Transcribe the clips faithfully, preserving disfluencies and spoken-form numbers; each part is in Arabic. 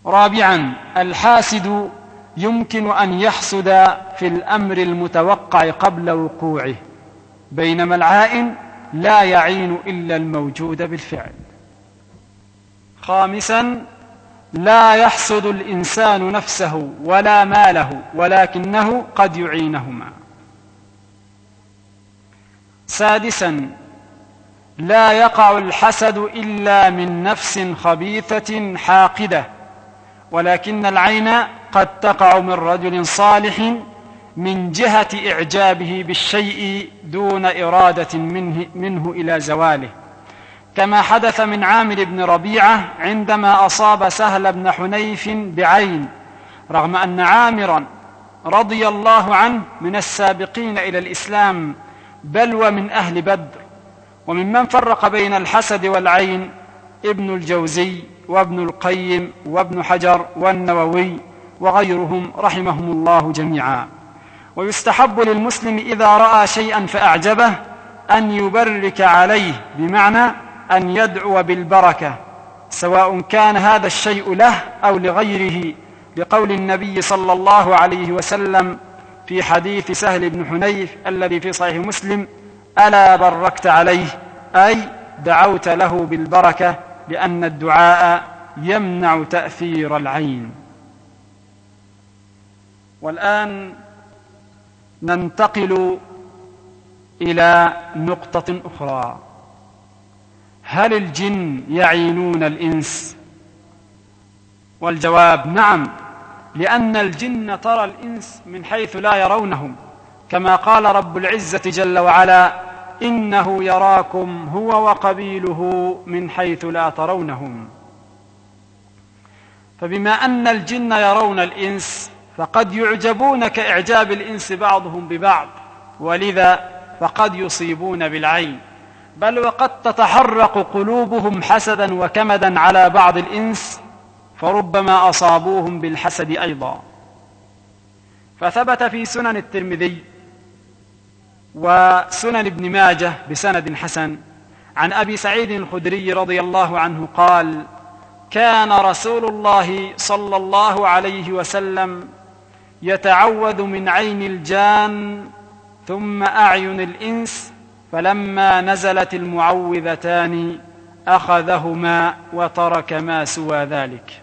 رابعا، الحاسد يمكن أن يحسد في الأمر المتوقع قبل وقوعه، بينما العائن لا يعين إلا الموجود بالفعل. خامسا، لا يحسد الإنسان نفسه ولا ماله، ولكنه قد يعينهما. سادسا، لا يقع الحسد إلا من نفس خبيثة حاقدة، ولكن العين قد تقع من رجل صالح من جهة إعجابه بالشيء دون إرادة منه, منه إلى زواله، كما حدث من عامر بن ربيعة عندما أصاب سهل بن حنيف بعين، رغم أن عامرا رضي الله عنه من السابقين إلى الإسلام، بل ومن أهل بدر. وممن فرق بين الحسد والعين ابن الجوزي وابن القيم وابن حجر والنووي وغيرهم رحمهم الله جميعا. ويستحب للمسلم إذا رأى شيئا فأعجبه أن يبرك عليه، بمعنى أن يدعو بالبركة، سواء كان هذا الشيء له أو لغيره، بقول النبي صلى الله عليه وسلم في حديث سهل بن حنيف الذي في صحيح مسلم: ألا بركت عليه، أي دعوت له بالبركة، لأن الدعاء يمنع تأثير العين. والآن ننتقل إلى نقطة أخرى: هل الجن يعينون الإنس؟ والجواب نعم، لأن الجن ترى الإنس من حيث لا يرونهم، كما قال رب العزة جل وعلا: إنه يراكم هو وقبيله من حيث لا ترونهم. فبما أن الجن يرون الإنس فقد يعجبون كإعجاب الإنس بعضهم ببعض، ولذا فقد يصيبون بالعين، بل وقد تتحرق قلوبهم حسدا وكمدا على بعض الإنس، فربما أصابوهم بالحسد أيضا. فثبت في سنن الترمذي وسنن ابن ماجه بسند حسن عن أبي سعيد الخدري رضي الله عنه قال: كان رسول الله صلى الله عليه وسلم يتعوذ من عين الجان ثم أعين الإنس، فلما نزلت المعوذتان أخذهما وترك ما سوى ذلك.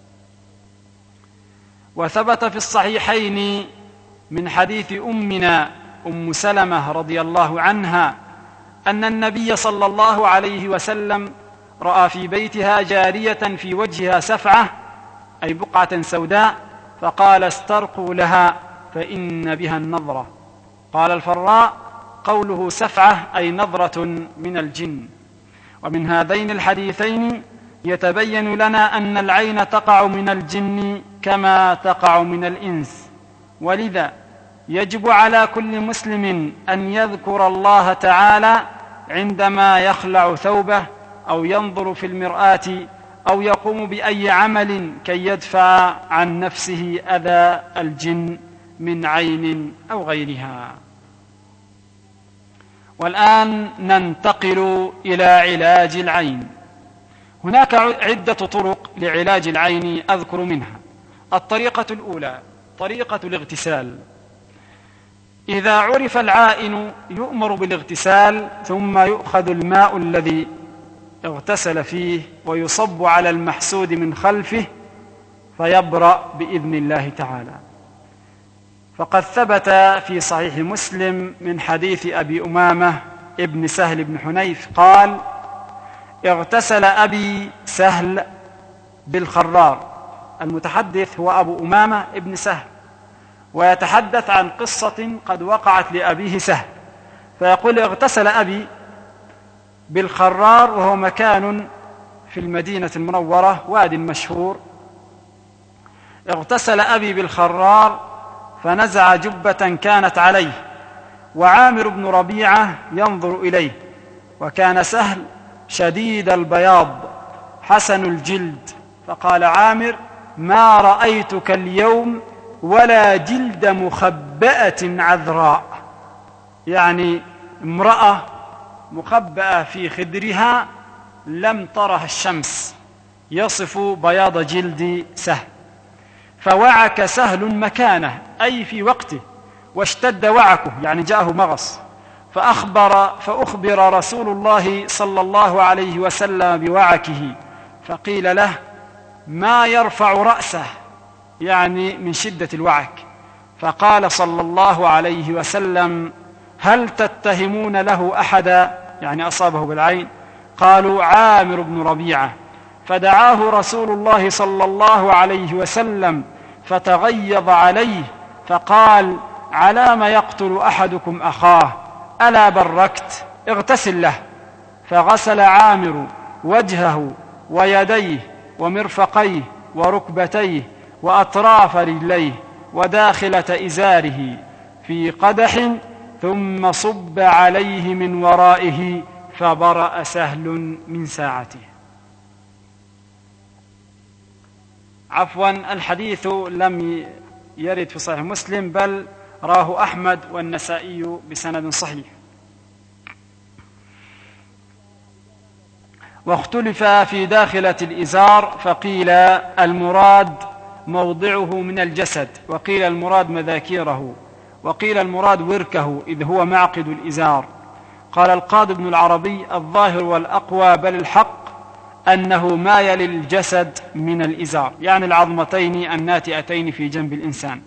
وثبت في الصحيحين من حديث أمنا أم سلمة رضي الله عنها أن النبي صلى الله عليه وسلم رأى في بيتها جارية في وجهها سفعة، أي بقعة سوداء، فقال: استرقوا لها فإن بها النظرة. قال الفراء: قوله سفعة أي نظرة من الجن. ومن هذين الحديثين يتبين لنا أن العين تقع من الجن كما تقع من الإنس، ولذا يجب على كل مسلم أن يذكر الله تعالى عندما يخلع ثوبه أو ينظر في المرآة أو يقوم بأي عمل كي يدفع عن نفسه أذى الجن من عين أو غيرها. والآن ننتقل إلى علاج العين. هناك عدة طرق لعلاج العين أذكر منها. الطريقة الأولى طريقة الاغتسال. إذا عرف العائن يؤمر بالاغتسال، ثم يؤخذ الماء الذي اغتسل فيه ويصب على المحسود من خلفه فيبرأ بإذن الله تعالى. فقد ثبت في صحيح مسلم من حديث أبي أمامة ابن سهل بن حنيف قال: اغتسل أبي سهل بالخرار. المتحدث هو أبو أمامة ابن سهل، ويتحدث عن قصة قد وقعت لأبيه سهل، فيقول: اغتسل أبي بالخرار، وهو مكان في المدينة المنورة، واد مشهور. اغتسل أبي بالخرار فنزع جبة كانت عليه، وعامر بن ربيعة ينظر إليه، وكان سهل شديد البياض حسن الجلد، فقال عامر: ما رأيتك اليوم ولا جلد مخبأة عذراء، يعني امرأة مخبأة في خدرها لم ترها الشمس، يصف بياض جلد سهل، فوعك سهل مكانه أي في وقته، واشتد وعكه يعني جاءه مغص، فأخبر, فأخبر رسول الله صلى الله عليه وسلم بوعكه، فقيل له ما يرفع رأسه يعني من شدة الوعك، فقال صلى الله عليه وسلم هل تتهمون له أحدا يعني أصابه بالعين؟ قالوا عامر بن ربيعة، فدعاه رسول الله صلى الله عليه وسلم فتغيظ عليه فقال على ما يقتل أحدكم أخاه ألا بركت اغتسل له، فغسل عامر وجهه ويديه ومرفقيه وركبتيه وأطراف رجليه وداخلة إزاره في قدح، ثم صب عليه من ورائه فبرأ سهل من ساعته. عفوا، الحديث لم يرد في صحيح مسلم، بل راه أحمد والنسائي بسند صحيح. واختلف في داخلة الإزار، فقيل المراد موضعه من الجسد، وقيل المراد مذاكيره، وقيل المراد وركه إذ هو معقد الإزار. قال القاضي ابن العربي الظاهر والأقوى بل الحق أنه ما يلي الجسد من الإزار، يعني العظمتين الناتئتين في جنب الإنسان.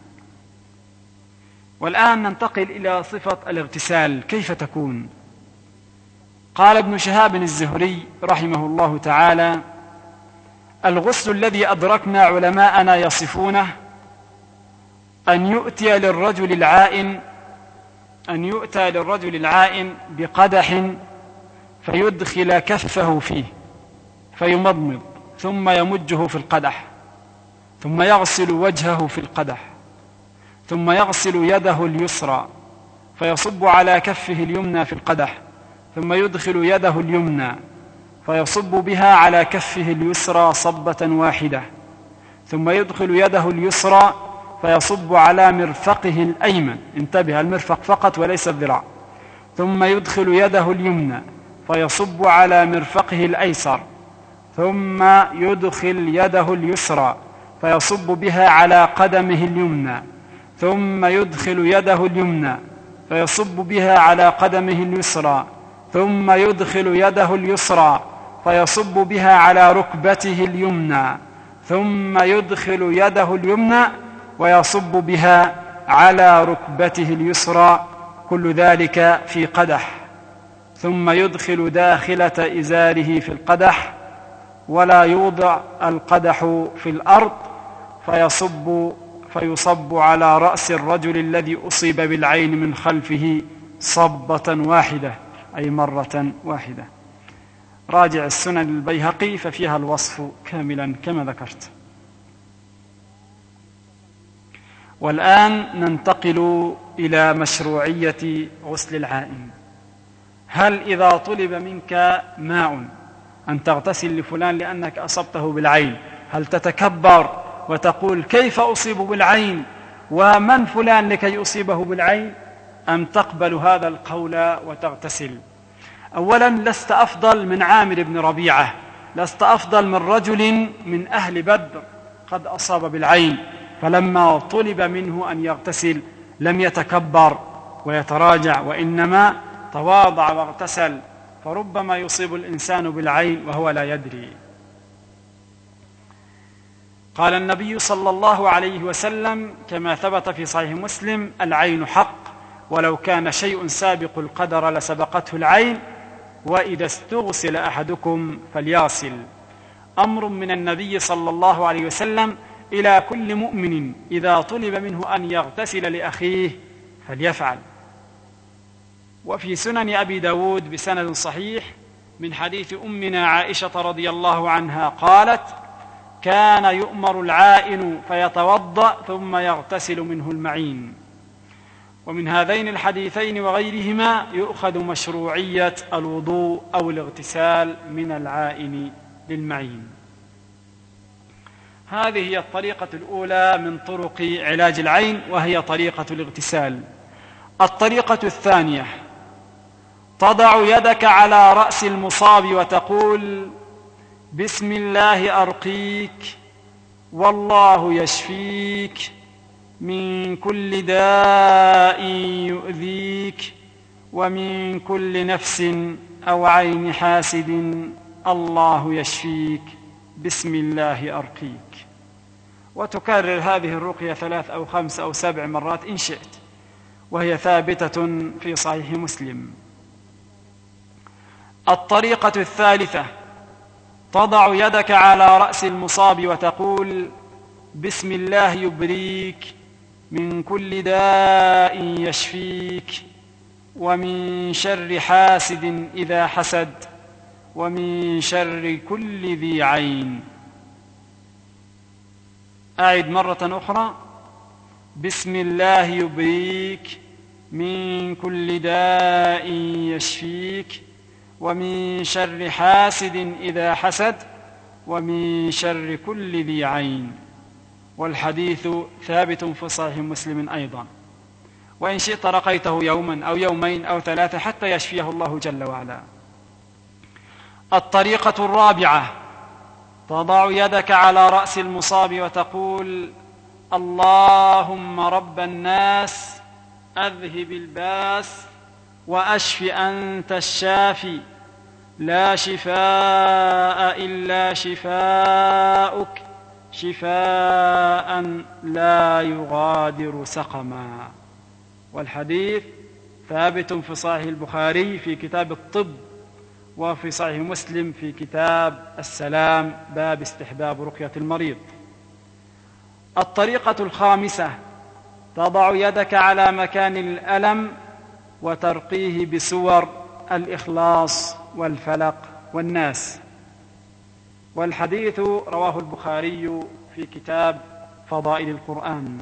والآن ننتقل إلى صفة الاغتسال كيف تكون. قال ابن شهاب الزهري رحمه الله تعالى الغسل الذي أدركنا علماءنا يصفونه أن يؤتي للرجل العائن أن يؤتى للرجل العائن بقدح فيدخل كفه فيه فيمضمض ثم يمجه في القدح، ثم يغسل وجهه في القدح، ثم يغسل يده اليسرى فيصب على كفه اليمنى في القدح، ثم يدخل يده اليمنى فيصب بها على كفه اليسرى صبة واحدة، ثم يدخل يده اليسرى فيصب على مرفقه الأيمن، انتبه المرفق فقط وليس الذراع، ثم يدخل يده اليمنى فيصب على مرفقه الأيسر، ثم يدخل يده اليسرى فيصب بها على قدمه اليمنى، ثم يدخل يده اليمنى فيصب بها على قدمه اليسرى، ثم يدخل يده اليسرى فيصب بها على ركبته اليمنى، ثم يدخل يده اليمنى ويصب بها على ركبته اليسرى، كل ذلك في قدح، ثم يدخل داخلة إزاره في القدح، ولا يوضع القدح في الأرض، فيصب فيصب على رأس الرجل الذي أصيب بالعين من خلفه صبة واحدة أي مرة واحدة. راجع السنن البيهقي ففيها الوصف كاملا كما ذكرت. والآن ننتقل إلى مشروعية غسل العائن. هل إذا طلب منك ماء أن تغتسل لفلان لأنك أصبته بالعين، هل تتكبر وتقول كيف أصيب بالعين ومن فلان لكي أصيبه بالعين، أم تقبل هذا القول وتغتسل؟ أولا لست أفضل من عامر بن ربيعة، لست أفضل من رجل من أهل بدر قد أصاب بالعين، فلما طلب منه أن يغتسل لم يتكبر ويتراجع، وإنما تواضع واغتسل، فربما يصيب الإنسان بالعين وهو لا يدري. قال النبي صلى الله عليه وسلم كما ثبت في صحيح مسلم العين حق، ولو كان شيء سابق القدر لسبقته العين، وإذا استغسل أحدكم فليغسل. أمر من النبي صلى الله عليه وسلم إلى كل مؤمن إذا طلب منه أن يغتسل لأخيه فليفعل. وفي سنن أبي داود بسند صحيح من حديث أمنا عائشة رضي الله عنها قالت كان يؤمر العائن فيتوضأ ثم يغتسل منه المعين. ومن هذين الحديثين وغيرهما يؤخذ مشروعية الوضوء أو الاغتسال من العائن للمعين. هذه هي الطريقة الأولى من طرق علاج العين، وهي طريقة الاغتسال. الطريقة الثانية تضع يدك على رأس المصاب وتقول بسم الله أرقيك والله يشفيك من كل داء يؤذيك ومن كل نفس أو عين حاسد الله يشفيك بسم الله أرقيك. وتكرر هذه الرقية ثلاث أو خمس أو سبع مرات إن شئت، وهي ثابتة في صحيح مسلم. الطريقة الثالثة: تضع يدك على رأس المصاب وتقول بسم الله يبريك من كل داء يشفيك ومن شر حاسد إذا حسد ومن شر كل ذي عين. أعد مرة أخرى: بسم الله يبريك من كل داء يشفيك ومن شر حاسد إذا حسد ومن شر كل ذي عين. والحديث ثابت في صحيح مسلم أيضا، وإن شئت رقيته يوما أو يومين أو ثلاثة حتى يشفيه الله جل وعلا. الطريقة الرابعة: تضع يدك على رأس المصاب وتقول اللهم رب الناس أذهب الباس وأشف أنت الشافي لا شفاء إلا شفاؤك شفاء لا يغادر سقما. والحديث ثابت في صحيح البخاري في كتاب الطب، وفي صحيح مسلم في كتاب السلام باب استحباب رقية المريض. الطريقة الخامسة: تضع يدك على مكان الألم وترقيه بسور الإخلاص والفلق والناس. والحديث رواه البخاري في كتاب فضائل القرآن.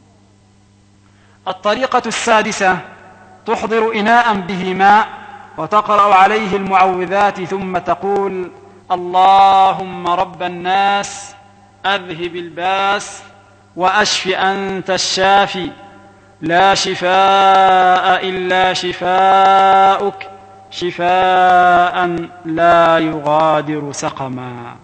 الطريقة السادسة: تحضر إناء به ماء وتقرأ عليه المعوذات ثم تقول اللهم رب الناس أذهب الباس وأشف أنت الشافي لا شفاء إلا شفاؤك شفاء لا يغادر سقما.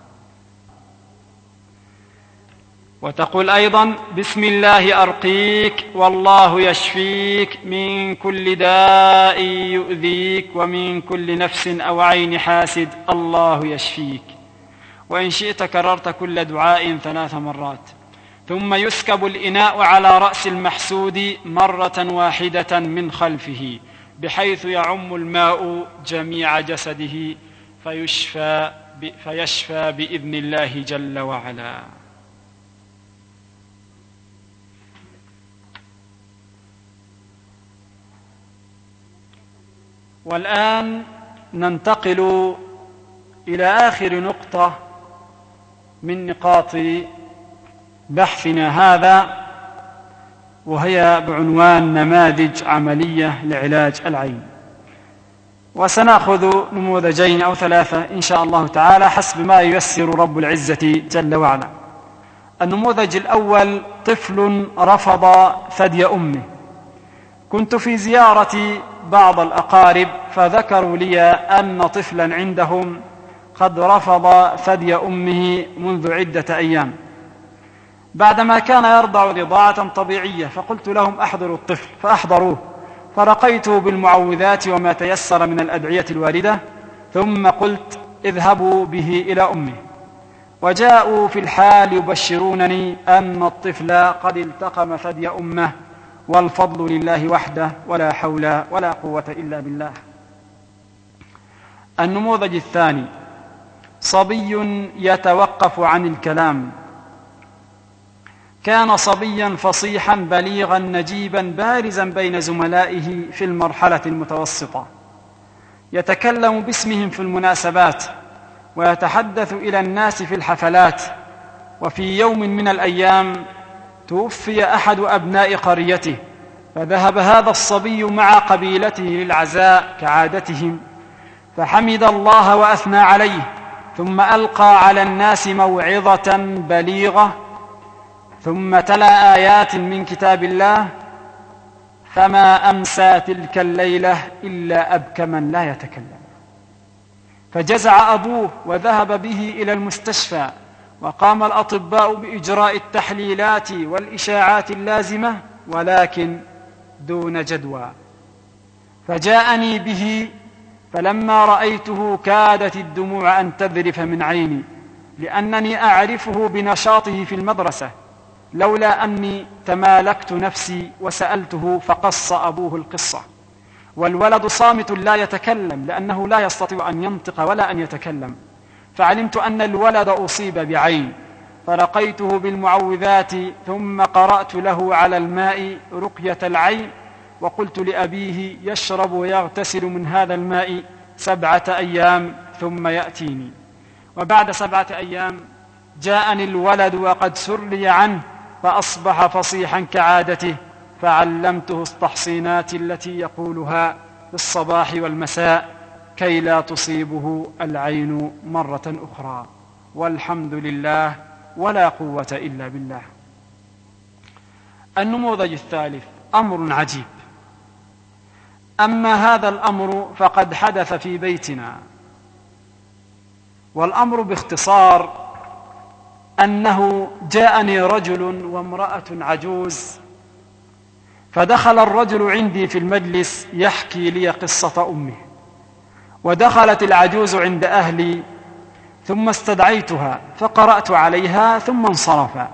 وتقول أيضا بسم الله أرقيك والله يشفيك من كل داء يؤذيك ومن كل نفس أو عين حاسد الله يشفيك. وإن شئت كررت كل دعاء ثلاث مرات. ثم يسكب الإناء على رأس المحسود مرة واحدة من خلفه بحيث يعم الماء جميع جسده فيشفى, فيشفى بإذن الله جل وعلا. والآن ننتقل إلى آخر نقطة من نقاط بحثنا هذا، وهي بعنوان نماذج عملية لعلاج العين. وسنأخذ نموذجين أو ثلاثة إن شاء الله تعالى حسب ما ييسر رب العزة جل وعلا. النموذج الأول: طفل رفض ثدي أمه. كنت في زيارة بعض الأقارب فذكروا لي أن طفلا عندهم قد رفض ثدي أمه منذ عدة أيام بعدما كان يرضع رضاعة طبيعية، فقلت لهم أحضروا الطفل فأحضروه، فرقيت بالمعوذات وما تيسر من الأدعية الواردة، ثم قلت اذهبوا به إلى أمه. وجاءوا في الحال يبشرونني أن الطفل قد التقم ثدي أمه، والفضل لله وحده ولا حول ولا قوة إلا بالله. النموذج الثاني: صبي يتوقف عن الكلام. كان صبيا فصيحا بليغا نجيبا بارزا بين زملائه في المرحلة المتوسطة، يتكلم باسمهم في المناسبات ويتحدث إلى الناس في الحفلات. وفي يوم من الأيام توفي أحد أبناء قريته، فذهب هذا الصبي مع قبيلته للعزاء كعادتهم، فحمد الله وأثنى عليه، ثم ألقى على الناس موعظة بليغة، ثم تلا آيات من كتاب الله: فما أمسى تلك الليلة إلا أبكما لا يتكلم. فجزع أبوه وذهب به إلى المستشفى، وقام الأطباء بإجراء التحليلات والإشاعات اللازمة، ولكن دون جدوى. فجاءني به، فلما رأيته كادت الدموع أن تذرف من عيني، لأنني أعرفه بنشاطه في المدرسة، لولا أني تمالكت نفسي وسألته فقص أبوه القصة. والولد صامت لا يتكلم، لأنه لا يستطيع أن ينطق ولا أن يتكلم. فعلمت أن الولد أصيب بعين، فرقيته بالمعوذات، ثم قرأت له على الماء رقية العين، وقلت لأبيه يشرب ويغتسل من هذا الماء سبعة أيام ثم يأتيني. وبعد سبعة أيام جاءني الولد وقد سري عنه، فأصبح فصيحا كعادته، فعلمته التحصينات التي يقولها في الصباح والمساء كي لا تصيبه العين مرة أخرى. والحمد لله ولا قوة إلا بالله. النموذج الثالث أمر عجيب. أما هذا الأمر فقد حدث في بيتنا، والأمر باختصار أنه جاءني رجل وامرأة عجوز، فدخل الرجل عندي في المجلس يحكي لي قصة أمه، ودخلت العجوز عند أهلي، ثم استدعيتها فقرأت عليها ثم انصرفا.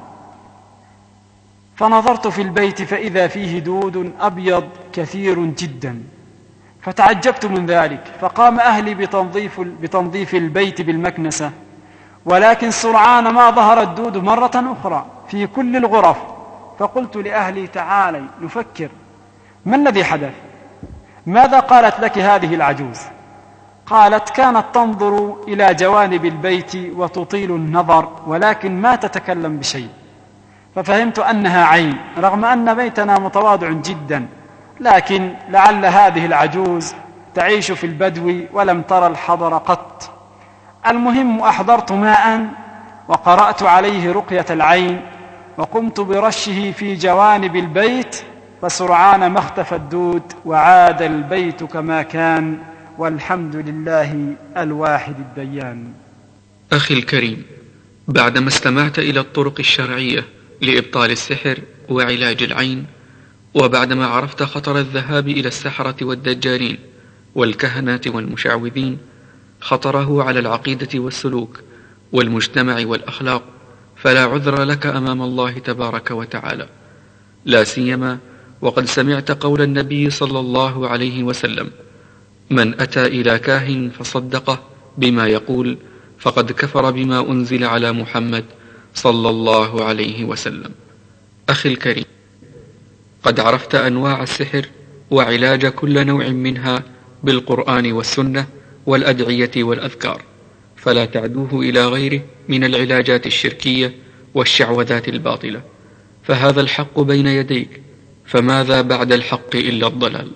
فنظرت في البيت فإذا فيه دود أبيض كثير جدا، فتعجبت من ذلك، فقام أهلي بتنظيف, بتنظيف البيت بالمكنسة، ولكن سرعان ما ظهر الدود مرة أخرى في كل الغرف. فقلت لأهلي تعالي نفكر، ما الذي حدث؟ ماذا قالت لك هذه العجوز؟ قالت كانت تنظر إلى جوانب البيت وتطيل النظر، ولكن ما تتكلم بشيء. ففهمت أنها عين، رغم أن بيتنا متواضع جدا، لكن لعل هذه العجوز تعيش في البدو ولم ترى الحضر قط. المهم أحضرت ماء وقرأت عليه رقية العين، وقمت برشه في جوانب البيت، فسرعان ما اختفى الدود وعاد البيت كما كان، والحمد لله الواحد الديان. أخي الكريم، بعدما استمعت إلى الطرق الشرعية لإبطال السحر وعلاج العين، وبعدما عرفت خطر الذهاب إلى السحرة والدجالين والكهنة والمشعوذين، خطره على العقيدة والسلوك والمجتمع والأخلاق، فلا عذر لك أمام الله تبارك وتعالى، لا سيما وقد سمعت قول النبي صلى الله عليه وسلم: من أتى إلى كاهن فصدقه بما يقول فقد كفر بما أنزل على محمد صلى الله عليه وسلم. أخي الكريم، قد عرفت أنواع السحر وعلاج كل نوع منها بالقرآن والسنة والأدعية والأذكار، فلا تعدوه إلى غيره من العلاجات الشركية والشعوذات الباطلة، فهذا الحق بين يديك، فماذا بعد الحق إلا الضلال؟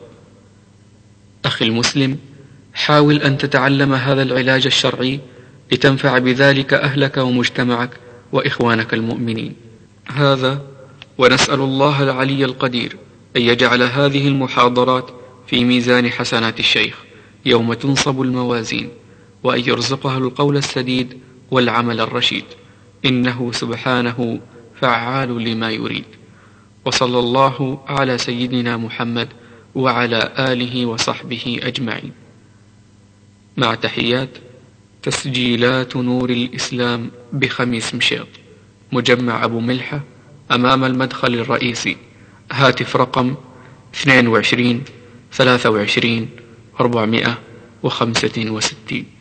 أخي المسلم، حاول أن تتعلم هذا العلاج الشرعي لتنفع بذلك أهلك ومجتمعك وإخوانك المؤمنين. هذا ونسأل الله العلي القدير أن يجعل هذه المحاضرات في ميزان حسنات الشيخ يوم تنصب الموازين، وأن يرزقه القول السديد والعمل الرشيد، إنه سبحانه فعال لما يريد. وصلى الله على سيدنا محمد وعلى آله وصحبه أجمعين. مع تحيات تسجيلات نور الإسلام بخميس مشيط، مجمع أبو ملحة، أمام المدخل الرئيسي. هاتف رقم اثنين وعشرين ثلاثة وعشرين أربعمائة وخمسة وستين.